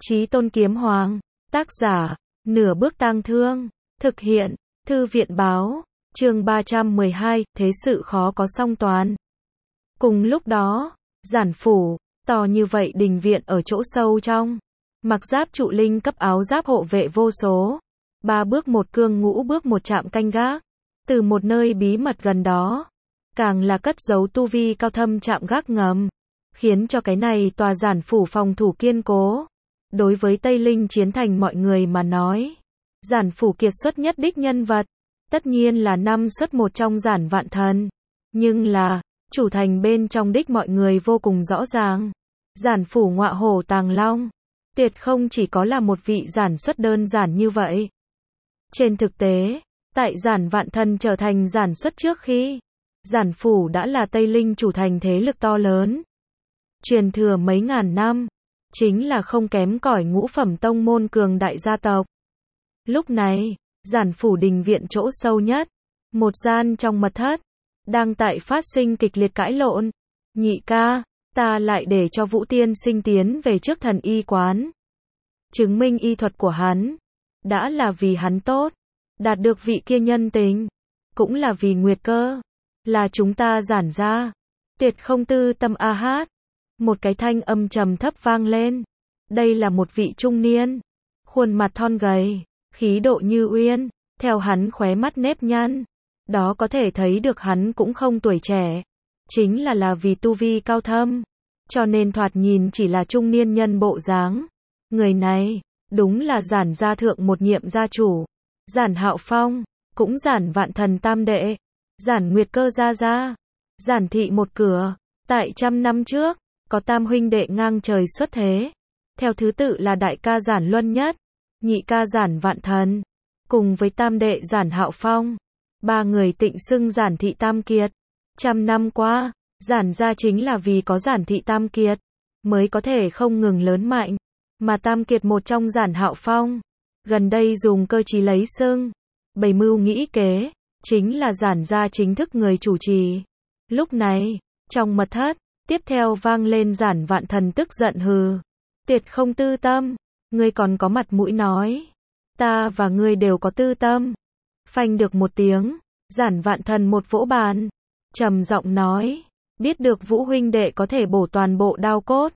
Chí Tôn Kiếm Hoàng, tác giả, Nửa Bước Tang Thương, thực hiện, Thư viện báo, chương 312, thế sự khó có song toàn. Cùng lúc đó, giản phủ, to như vậy đình viện ở chỗ sâu trong, mặc giáp trụ linh cấp áo giáp hộ vệ vô số, 3 bước một cương, ngũ bước một trạm canh gác, từ một nơi bí mật gần đó, càng là cất giấu tu vi cao thâm trạm gác ngầm, khiến cho cái này tòa giản phủ phòng thủ kiên cố. Đối với Tây Linh Chiến Thành mọi người mà nói, giản phủ kiệt xuất nhất đích nhân vật, tất nhiên là 5 xuất 1 trong giản vạn thần. Nhưng là, chủ thành bên trong đích mọi người vô cùng rõ ràng. Giản phủ ngọa hổ tàng long, tuyệt không chỉ có là một vị giản xuất đơn giản như vậy. Trên thực tế, tại giản vạn thần trở thành giản xuất trước khi, giản phủ đã là Tây Linh chủ thành thế lực to lớn. Truyền thừa mấy ngàn năm, chính là không kém cỏi ngũ phẩm tông môn cường đại gia tộc. Lúc này, giản phủ đình viện chỗ sâu nhất, một gian trong mật thất, đang tại phát sinh kịch liệt cãi lộn. Nhị ca, ta lại để cho Vũ tiên sinh tiến về trước thần y quán. Chứng minh y thuật của hắn, đã là vì hắn tốt, đạt được vị kia nhân tình, cũng là vì Nguyệt Cơ, là chúng ta giản ra, tuyệt không tư tâm a hát. Một cái thanh âm trầm thấp vang lên. Đây là một vị trung niên, khuôn mặt thon gầy, khí độ như uyên, theo hắn khóe mắt nếp nhăn, đó có thể thấy được hắn cũng không tuổi trẻ, chính là vì tu vi cao thâm, cho nên thoạt nhìn chỉ là trung niên nhân bộ dáng. Người này, đúng là giản gia thượng một nhiệm gia chủ, giản Hạo Phong, cũng giản vạn thần tam đệ, giản Nguyệt Cơ gia gia, giản thị một cửa. Tại 100 năm trước, có tam huynh đệ ngang trời xuất thế, theo thứ tự là đại ca giản Luân Nhất, nhị ca giản Vạn Thần, cùng với tam đệ giản Hạo Phong. 3 người tịnh xưng giản thị tam kiệt. 100 năm qua, giản gia chính là vì có giản thị tam kiệt, mới có thể không ngừng lớn mạnh, mà tam kiệt một trong giản Hạo Phong, gần đây dùng cơ chí lấy xưng, bày mưu nghĩ kế, chính là giản gia chính thức người chủ trì. Lúc này, trong mật thất, tiếp theo vang lên giản Vạn Thần tức giận hừ. Tuyệt không tư tâm, ngươi còn có mặt mũi nói. Ta và ngươi đều có tư tâm. Phanh được một tiếng, giản Vạn Thần một vỗ bàn, trầm giọng nói, biết được Vũ huynh đệ có thể bổ toàn bộ đao cốt.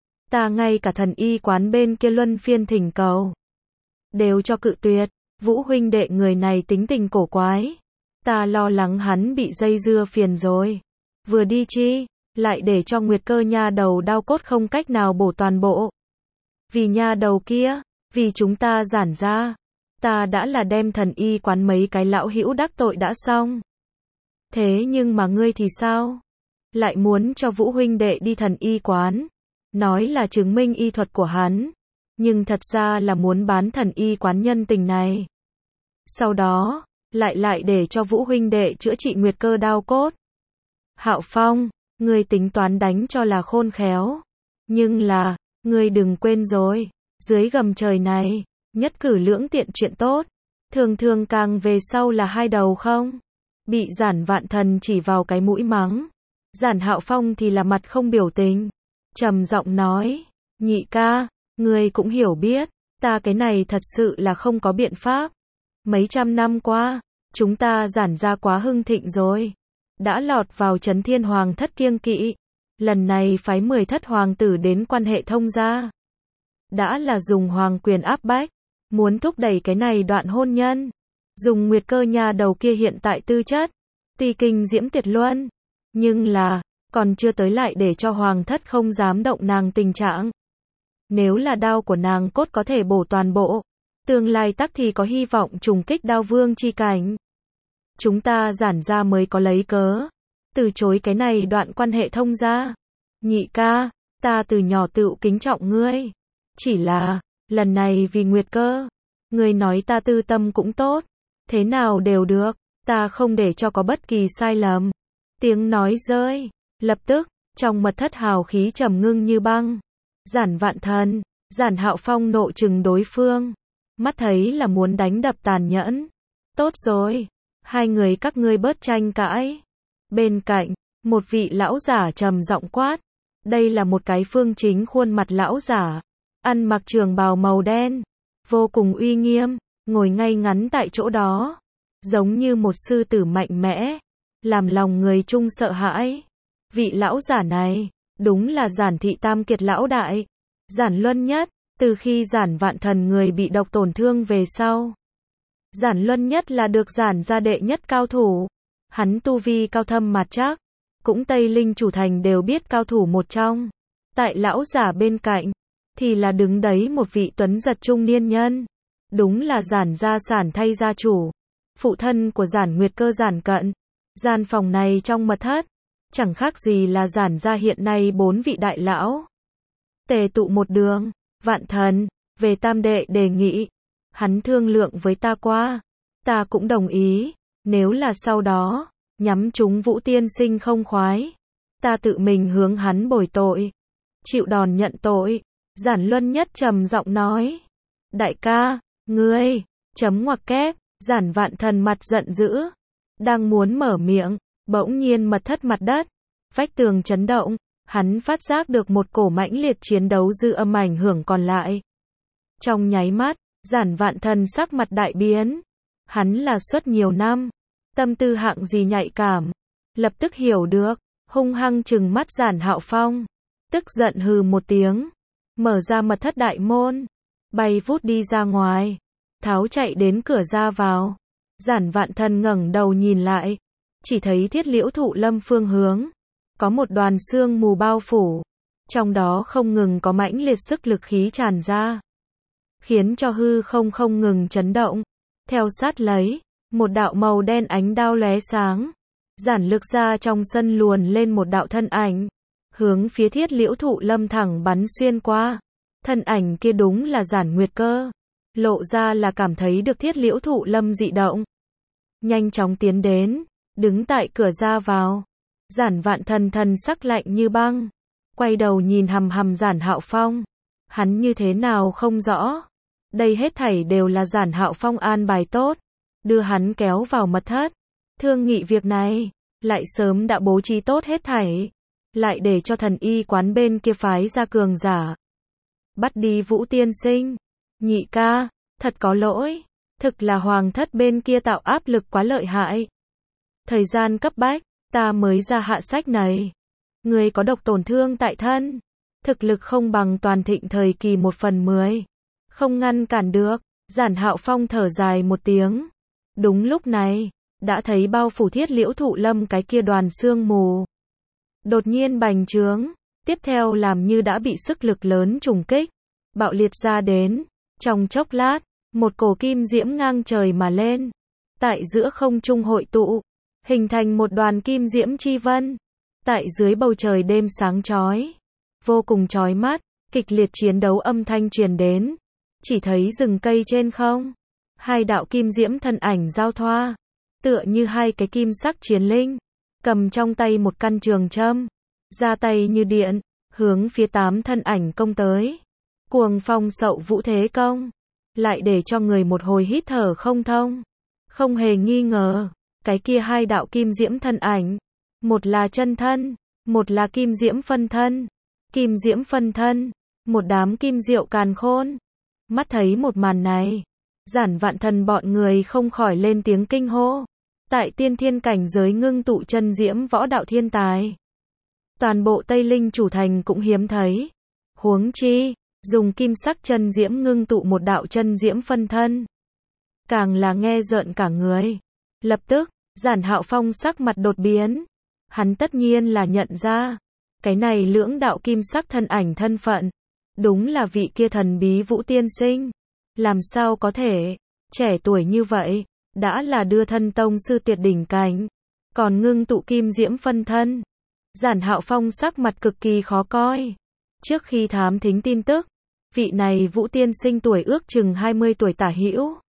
Ta ngay cả thần y quán bên kia luân phiên thỉnh cầu, đều cho cự tuyệt. Vũ huynh đệ người này tính tình cổ quái, ta lo lắng hắn bị dây dưa phiền rồi. Vừa đi chi, lại để cho Nguyệt Cơ nha đầu đao cốt không cách nào bổ toàn bộ. Vì nha đầu kia, vì chúng ta giản ra, ta đã là đem thần y quán mấy cái lão hữu đắc tội đã xong. Thế nhưng mà ngươi thì sao? Lại muốn cho Vũ huynh đệ đi thần y quán, nói là chứng minh y thuật của hắn, nhưng thật ra là muốn bán thần y quán nhân tình này. Sau đó, lại để cho Vũ huynh đệ chữa trị Nguyệt Cơ đao cốt. Hạo Phong, ngươi tính toán đánh cho là khôn khéo, nhưng là, ngươi đừng quên rồi, dưới gầm trời này, nhất cử lưỡng tiện chuyện tốt, thường thường càng về sau là hai đầu không? Bị giản Vạn Thần chỉ vào cái mũi mắng, giản Hạo Phong thì là mặt không biểu tình, trầm giọng nói, nhị ca, ngươi cũng hiểu biết, ta cái này thật sự là không có biện pháp. Mấy trăm năm qua, chúng ta giản ra quá hưng thịnh rồi, đã lọt vào Chấn Thiên Hoàng thất kiêng kỵ, lần này phái 10 thất hoàng tử đến quan hệ thông gia, đã là dùng hoàng quyền áp bách, muốn thúc đẩy cái này đoạn hôn nhân. Dùng Nguyệt Cơ nhà đầu kia hiện tại tư chất, tuy kinh diễm tuyệt luân, nhưng là, còn chưa tới lại để cho hoàng thất không dám động nàng tình trạng. Nếu là đao của nàng cốt có thể bổ toàn bộ, tương lai tắc thì có hy vọng trùng kích đao vương chi cảnh. Chúng ta giản ra mới có lấy cớ, từ chối cái này đoạn quan hệ thông gia. Nhị ca, ta từ nhỏ tựu kính trọng ngươi. Chỉ là, lần này vì Nguyệt Cơ, ngươi nói ta tư tâm cũng tốt, thế nào đều được, ta không để cho có bất kỳ sai lầm. Tiếng nói rơi, lập tức, trong mật thất hào khí trầm ngưng như băng. Giản Vạn Thần, giản Hạo Phong nộ trừng đối phương, mắt thấy là muốn đánh đập tàn nhẫn. Tốt rồi, hai người các ngươi bớt tranh cãi. Bên cạnh, một vị lão giả trầm giọng quát. Đây là một cái phương chính khuôn mặt lão giả, ăn mặc trường bào màu đen, vô cùng uy nghiêm, ngồi ngay ngắn tại chỗ đó, giống như một sư tử mạnh mẽ, làm lòng người chung sợ hãi. Vị lão giả này, đúng là Giản Thị Tam Kiệt lão đại, Giản Luân Nhất, từ khi Giản Vạn Thần người bị độc tổn thương về sau. Giản Luân Nhất là được Giản gia đệ nhất cao thủ, hắn tu vi cao thâm mạt trắc, cũng Tây Linh chủ thành đều biết cao thủ một trong. Tại lão giả bên cạnh, thì là đứng đấy một vị tuấn giật trung niên nhân, đúng là Giản gia Giản thay gia chủ, phụ thân của Giản Nguyệt Cơ Giản Cận. Gian phòng này trong mật thất, chẳng khác gì là Giản gia hiện nay 4 vị đại lão tề tụ một đường. Vạn Thần, về Tam đệ đề nghị, hắn thương lượng với ta qua, ta cũng đồng ý, nếu là sau đó nhắm chúng Vũ tiên sinh không khoái, ta tự mình hướng hắn bồi tội, chịu đòn nhận tội. Giản Luân Nhất trầm giọng nói, đại ca, ngươi, chấm ngoặc kép. Giản Vạn Thần mặt giận dữ, đang muốn mở miệng, bỗng nhiên mật thất mặt đất, vách tường chấn động, hắn phát giác được một cổ mãnh liệt chiến đấu dư âm ảnh hưởng còn lại. Trong nháy mắt, Giản Vạn Thần sắc mặt đại biến, hắn là suốt nhiều năm, tâm tư hạng gì nhạy cảm, lập tức hiểu được, hung hăng trừng mắt Giản Hạo Phong, tức giận hừ một tiếng, mở ra mật thất đại môn, bay vút đi ra ngoài, tháo chạy đến cửa ra vào. Giản Vạn Thần ngẩng đầu nhìn lại, chỉ thấy Thiết Liễu Thụ Lâm phương hướng, có một đoàn sương mù bao phủ, trong đó không ngừng có mãnh liệt sức lực khí tràn ra, khiến cho hư không ngừng chấn động. Theo sát lấy, một đạo màu đen ánh đao lóe sáng, Giản Lực ra trong sân luồn lên một đạo thân ảnh, hướng phía Thiết Liễu Thụ Lâm thẳng bắn xuyên qua. Thân ảnh kia đúng là Giản Nguyệt Cơ, lộ ra là cảm thấy được Thiết Liễu Thụ Lâm dị động, nhanh chóng tiến đến, đứng tại cửa ra vào. Giản Vạn Thần thần sắc lạnh như băng, quay đầu nhìn hằm hằm Giản Hạo Phong, hắn như thế nào không rõ, đây hết thảy đều là Giản Hạo Phong an bài tốt, đưa hắn kéo vào mật thất, thương nghị việc này, lại sớm đã bố trí tốt hết thảy, lại để cho thần y quán bên kia phái ra cường giả, bắt đi Vũ tiên sinh. Nhị ca, thật có lỗi, thực là hoàng thất bên kia tạo áp lực quá lợi hại. Thời gian cấp bách, ta mới ra hạ sách này. Người có độc tổn thương tại thân, thực lực không bằng toàn thịnh thời kỳ 1/10, không ngăn cản được. Giản Hạo Phong thở dài một tiếng. Đúng lúc này, đã thấy bao phủ Thiết Liễu Thụ Lâm cái kia đoàn sương mù đột nhiên bành trướng, tiếp theo làm như đã bị sức lực lớn trùng kích, bạo liệt ra đến. Trong chốc lát, một cổ kim diễm ngang trời mà lên, tại giữa không trung hội tụ, hình thành một đoàn kim diễm chi vân. Tại dưới bầu trời đêm sáng chói, vô cùng chói mắt, kịch liệt chiến đấu âm thanh truyền đến. Chỉ thấy rừng cây trên không, hai đạo kim diễm thân ảnh giao thoa, tựa như hai cái kim sắc chiến linh, cầm trong tay một căn trường châm, ra tay như điện, hướng phía 8 thân ảnh công tới. Cuồng phong sậu vũ thế công, lại để cho người một hồi hít thở không thông. Không hề nghi ngờ, cái kia hai đạo kim diễm thân ảnh, một là chân thân, một là kim diễm phân thân. Kim diễm phân thân, một đám kim diệu càn khôn. Mắt thấy một màn này, Giản Vạn Thần bọn người không khỏi lên tiếng kinh hô. Tại tiên thiên cảnh giới ngưng tụ chân diễm võ đạo thiên tài, toàn bộ Tây Linh chủ thành cũng hiếm thấy. Huống chi, dùng kim sắc chân diễm ngưng tụ một đạo chân diễm phân thân, càng là nghe rợn cả người. Lập tức, Giản Hạo Phong sắc mặt đột biến. Hắn tất nhiên là nhận ra, cái này lưỡng đạo kim sắc thân ảnh thân phận, đúng là vị kia thần bí Vũ tiên sinh. Làm sao có thể, trẻ tuổi như vậy, đã là đưa thân tông sư tuyệt đỉnh cảnh, còn ngưng tụ kim diễm phân thân. Giản Hạo Phong sắc mặt cực kỳ khó coi. Trước khi thám thính tin tức, vị này Vũ tiên sinh tuổi ước chừng 20 tuổi tả hữu.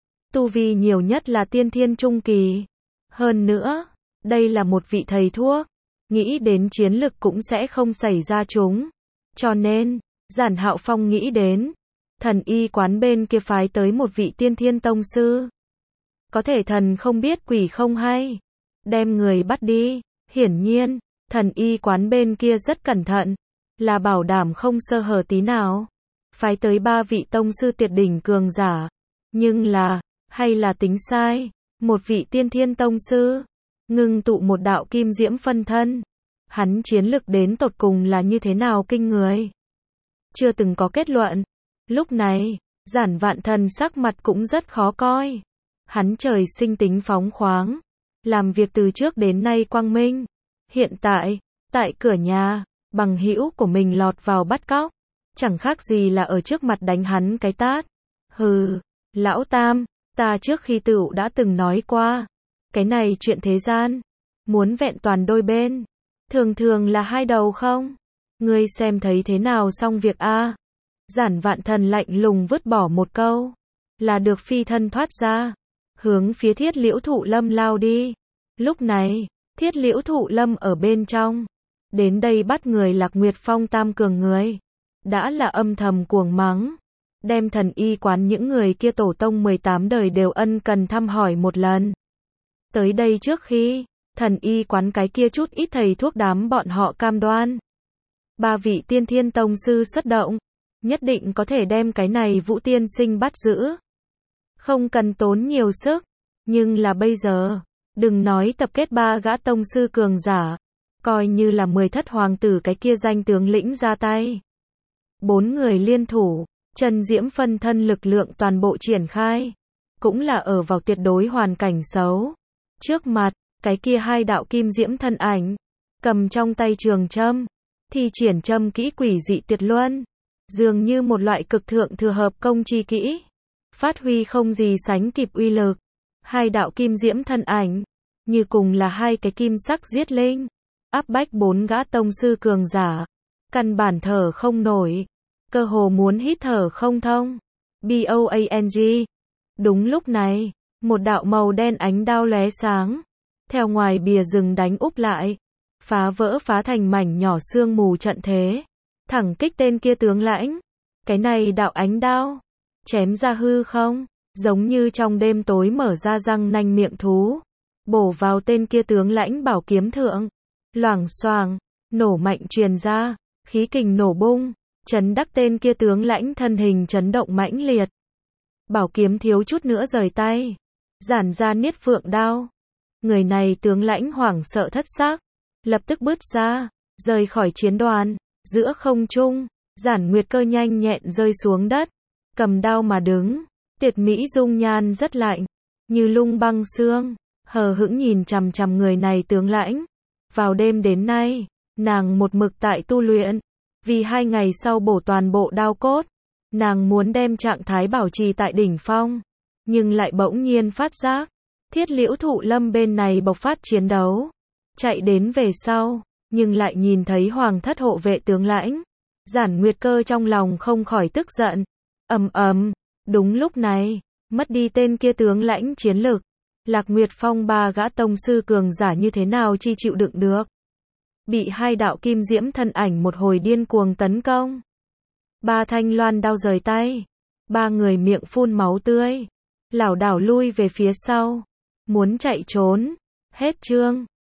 Tu vi nhiều nhất là tiên thiên trung kỳ. Hơn nữa, đây là một vị thầy thuốc, nghĩ đến chiến lực cũng sẽ không xảy ra chúng. Cho nên, Giản Hạo Phong nghĩ đến, thần y quán bên kia phái tới một vị tiên thiên tông sư. Có thể thần không biết quỷ không hay, đem người bắt đi. Hiển nhiên, thần y quán bên kia rất cẩn thận, là bảo đảm không sơ hở tí nào. phái tới 3 vị tông sư tuyệt đỉnh cường giả. Nhưng là, hay là tính sai, một vị tiên thiên tông sư, ngưng tụ một đạo kim diễm phân thân. Hắn chiến lực đến tột cùng là như thế nào kinh người? Chưa từng có kết luận. Lúc này, Giản Vạn Thần sắc mặt cũng rất khó coi. Hắn trời sinh tính phóng khoáng, làm việc từ trước đến nay quang minh. Hiện tại, tại cửa nhà, bằng hữu của mình lọt vào bắt cóc, chẳng khác gì là ở trước mặt đánh hắn cái tát. Hừ, lão Tam, ta trước khi tựu đã từng nói qua, cái này chuyện thế gian, muốn vẹn toàn đôi bên, thường thường là hai đầu không? Ngươi xem thấy thế nào xong việc a? Giản Vạn Thần lạnh lùng vứt bỏ một câu, là được phi thân thoát ra, hướng phía Thiết Liễu Thụ Lâm lao đi. Lúc này, Thiết Liễu Thụ Lâm ở bên trong, đến đây bắt người Lạc Nguyệt Phong tam cường người, đã là âm thầm cuồng mắng, đem Thần Y quán những người kia tổ tông 18 đời đều ân cần thăm hỏi một lần. Tới đây trước khi, Thần Y quán cái kia chút ít thầy thuốc đám bọn họ cam đoan. 3 vị tiên thiên tông sư xuất động, nhất định có thể đem cái này Vũ tiên sinh bắt giữ. Không cần tốn nhiều sức, nhưng là bây giờ, đừng nói tập kết 3 gã tông sư cường giả, coi như là 10 thất hoàng tử cái kia danh tướng lĩnh ra tay. 4 người liên thủ, Trần Diễm phân thân lực lượng toàn bộ triển khai, cũng là ở vào tuyệt đối hoàn cảnh xấu. Trước mặt, cái kia 2 đạo kim diễm thân ảnh, cầm trong tay trường châm, thi triển châm kỹ quỷ dị tuyệt luân, dường như một loại cực thượng thừa hợp công chi kỹ, phát huy không gì sánh kịp uy lực. 2 đạo kim diễm thân ảnh, như cùng là 2 cái kim sắc giết linh, áp bách 4 gã tông sư cường giả, căn bản thở không nổi, cơ hồ muốn hít thở không thông. BOANG. Đúng lúc này, một đạo màu đen ánh đao lóe sáng, theo ngoài bìa rừng đánh úp lại, phá thành mảnh nhỏ sương mù trận thế, thẳng kích tên kia tướng lãnh. Cái này đạo ánh đao, chém ra hư không, giống như trong đêm tối mở ra răng nanh miệng thú, bổ vào tên kia tướng lãnh bảo kiếm thượng. Loảng xoảng, nổ mạnh truyền ra, khí kình nổ bung, chấn đắc tên kia tướng lãnh thân hình chấn động mãnh liệt. Bảo kiếm thiếu chút nữa rời tay, giản ra niết phượng đao. Người này tướng lãnh hoảng sợ thất xác, lập tức bứt ra, rời khỏi chiến đoàn. Giữa không trung, Giản Nguyệt Cơ nhanh nhẹn rơi xuống đất, cầm đao mà đứng, tuyệt mỹ dung nhan rất lạnh, như lung băng xương, hờ hững nhìn chằm chằm người này tướng lãnh. Vào đêm đến nay, nàng một mực tại tu luyện, vì 2 ngày sau bổ toàn bộ đao cốt, nàng muốn đem trạng thái bảo trì tại đỉnh phong, nhưng lại bỗng nhiên phát giác, Thiết Liễu Thụ Lâm bên này bộc phát chiến đấu, chạy đến về sau, nhưng lại nhìn thấy hoàng thất hộ vệ tướng lãnh. Giản Nguyệt Cơ trong lòng không khỏi tức giận. Đúng lúc này, mất đi tên kia tướng lãnh chiến lực, Lạc Nguyệt Phong 3 gã tông sư cường giả như thế nào chi chịu đựng được. Bị 2 đạo kim diễm thân ảnh một hồi điên cuồng tấn công. 3 thanh loan đao rời tay. 3 người miệng phun máu tươi, lảo đảo lui về phía sau, muốn chạy trốn. Hết chương.